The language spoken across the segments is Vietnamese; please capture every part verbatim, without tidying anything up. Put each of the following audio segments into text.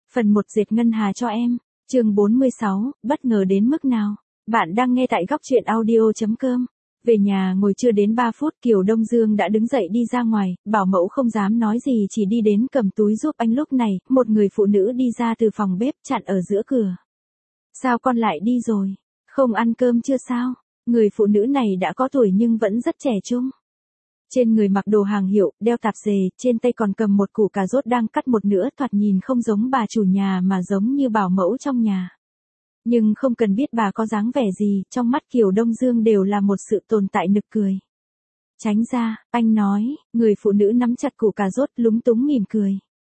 Phần một dệt ngân hà cho em. Chương bốn mươi sáu, bất ngờ đến mức nào? Bạn đang nghe tại góc truyện audio chấm com. Về nhà ngồi chưa đến ba phút, Kiều Đông Dương đã đứng dậy đi ra ngoài, bảo mẫu không dám nói gì, chỉ đi đến cầm túi giúp anh. Lúc này, một người phụ nữ đi ra từ phòng bếp, chặn ở giữa cửa. Sao con lại đi rồi? Không ăn cơm chưa sao? Người phụ nữ này đã có tuổi nhưng vẫn rất trẻ trung. Trên người mặc đồ hàng hiệu, đeo tạp dề, trên tay còn cầm một củ cà rốt đang cắt một nửa, thoạt nhìn không giống bà chủ nhà mà giống như bảo mẫu trong nhà. Nhưng không cần biết bà có dáng vẻ gì, trong mắt Kiều Đông Dương đều là một sự tồn tại nực cười. Tránh ra, anh nói. Người phụ nữ nắm chặt củ cà rốt, lúng túng mỉm cười.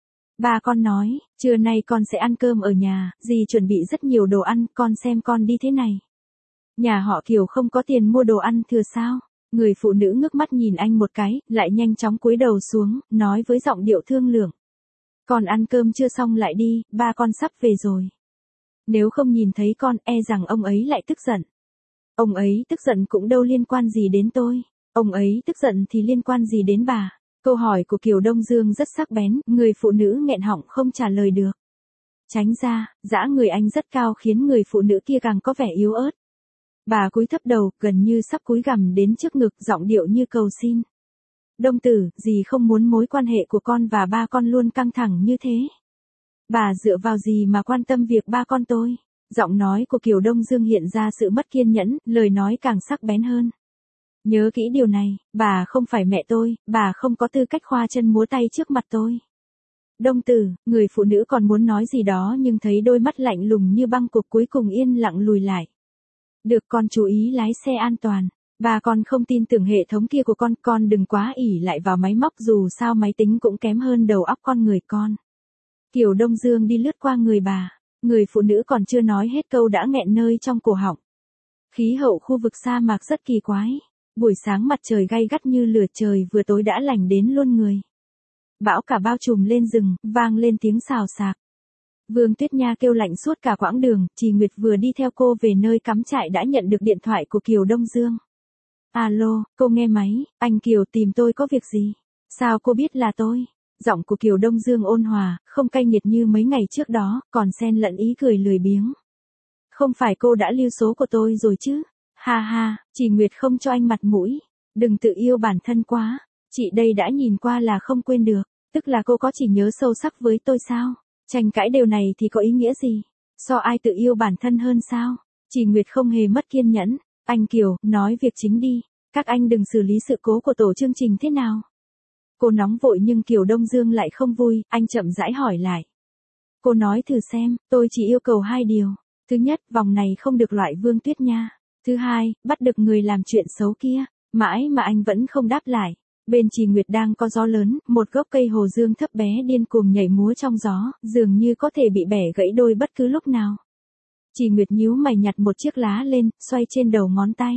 Ba con nói, trưa nay con sẽ ăn cơm ở nhà, dì chuẩn bị rất nhiều đồ ăn, con xem con đi thế này. Nhà họ Kiều không có tiền mua đồ ăn thừa sao? Người phụ nữ ngước mắt nhìn anh một cái, lại nhanh chóng cúi đầu xuống, nói với giọng điệu thương lượng. Con ăn cơm chưa xong lại đi, ba con sắp về rồi. Nếu không nhìn thấy con, e rằng ông ấy lại tức giận. Ông ấy tức giận cũng đâu liên quan gì đến tôi. Ông ấy tức giận thì liên quan gì đến bà? Câu hỏi của Kiều Đông Dương rất sắc bén, người phụ nữ nghẹn họng không trả lời được. Tránh ra, dã người anh rất cao khiến người phụ nữ kia càng có vẻ yếu ớt. Bà cúi thấp đầu, gần như sắp cúi gằm đến trước ngực, giọng điệu như cầu xin. Đông tử, dì không muốn mối quan hệ của con và ba con luôn căng thẳng như thế. Bà dựa vào gì mà quan tâm việc ba con tôi? Giọng nói của Kiều Đông Dương hiện ra sự mất kiên nhẫn, lời nói càng sắc bén hơn. Nhớ kỹ điều này, bà không phải mẹ tôi, bà không có tư cách khoa chân múa tay trước mặt tôi. Đông tử, người phụ nữ còn muốn nói gì đó nhưng thấy đôi mắt lạnh lùng như băng cục cuối cùng yên lặng lùi lại. Được, con chú ý lái xe an toàn. Bà con không tin tưởng hệ thống kia của con, con đừng quá ỷ lại vào máy móc, dù sao máy tính cũng kém hơn đầu óc con người con. Kiều Đông Dương đi lướt qua người bà, người phụ nữ còn chưa nói hết câu đã nghẹn nơi trong cổ họng. Khí hậu khu vực sa mạc rất kỳ quái. Buổi sáng mặt trời gay gắt như lửa, trời vừa tối đã lạnh đến luôn người. Bão cả bao trùm lên rừng, vang lên tiếng xào xạc. Vương Tuyết Nha kêu lạnh suốt cả quãng đường, Trì Nguyệt vừa đi theo cô về nơi cắm trại đã nhận được điện thoại của Kiều Đông Dương. Alo, cô nghe máy, anh Kiều tìm tôi có việc gì? Sao cô biết là tôi? Giọng của Kiều Đông Dương ôn hòa, không cay nghiệt như mấy ngày trước đó, còn xen lẫn ý cười lười biếng. Không phải cô đã lưu số của tôi rồi chứ? Ha ha, Trì Nguyệt không cho anh mặt mũi. Đừng tự yêu bản thân quá, chị đây đã nhìn qua là không quên được. Tức là cô có chỉ nhớ sâu sắc với tôi sao? Tranh cãi điều này thì có ý nghĩa gì? So ai tự yêu bản thân hơn sao? Trì Nguyệt không hề mất kiên nhẫn. Anh Kiều, nói việc chính đi. Các anh đừng xử lý sự cố của tổ chương trình thế nào? Cô nóng vội nhưng Kiều Đông Dương lại không vui, anh chậm rãi hỏi lại. Cô nói thử xem, tôi chỉ yêu cầu hai điều. Thứ nhất, vòng này không được loại Vương Tuyết Nha. Thứ hai, bắt được người làm chuyện xấu kia. Mãi mà anh vẫn không đáp lại. Bên Trì Nguyệt đang có gió lớn, một gốc cây hồ dương thấp bé điên cuồng nhảy múa trong gió, dường như có thể bị bẻ gãy đôi bất cứ lúc nào. Trì Nguyệt nhíu mày nhặt một chiếc lá lên, xoay trên đầu ngón tay.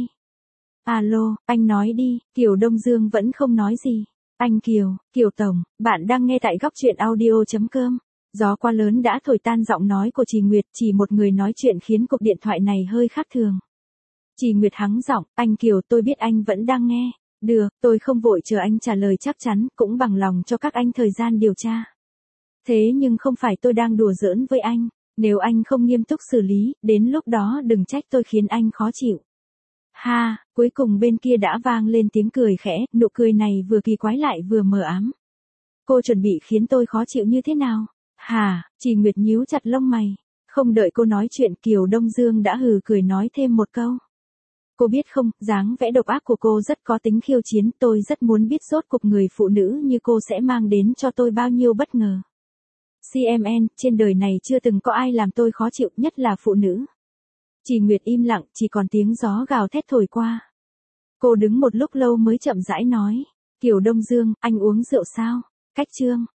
Alo, anh nói đi. Kiều Đông Dương vẫn không nói gì. Anh Kiều, Kiều Tổng, bạn đang nghe tại góc truyện audio chấm com. Gió quá lớn đã thổi tan giọng nói của Trì Nguyệt, chỉ một người nói chuyện khiến cuộc điện thoại này hơi khác thường. Trì Nguyệt hắng giọng, anh Kiều, tôi biết anh vẫn đang nghe. Được, tôi không vội chờ anh trả lời chắc chắn, cũng bằng lòng cho các anh thời gian điều tra. Thế nhưng không phải tôi đang đùa giỡn với anh, nếu anh không nghiêm túc xử lý, đến lúc đó đừng trách tôi khiến anh khó chịu. Ha, cuối cùng bên kia đã vang lên tiếng cười khẽ, nụ cười này vừa kỳ quái lại vừa mờ ám. Cô chuẩn bị khiến tôi khó chịu như thế nào? Hà, Trì Nguyệt nhíu chặt lông mày. Không đợi cô nói chuyện, Kiều Đông Dương đã hừ cười nói thêm một câu. Cô biết không, dáng vẻ độc ác của cô rất có tính khiêu chiến, tôi rất muốn biết rốt cuộc người phụ nữ như cô sẽ mang đến cho tôi bao nhiêu bất ngờ. xê em en, trên đời này chưa từng có ai làm tôi khó chịu, nhất là phụ nữ. Trì Nguyệt im lặng, chỉ còn tiếng gió gào thét thổi qua. Cô đứng một lúc lâu mới chậm rãi nói. Kiều Đông Dương, anh uống rượu sao? Cách chương.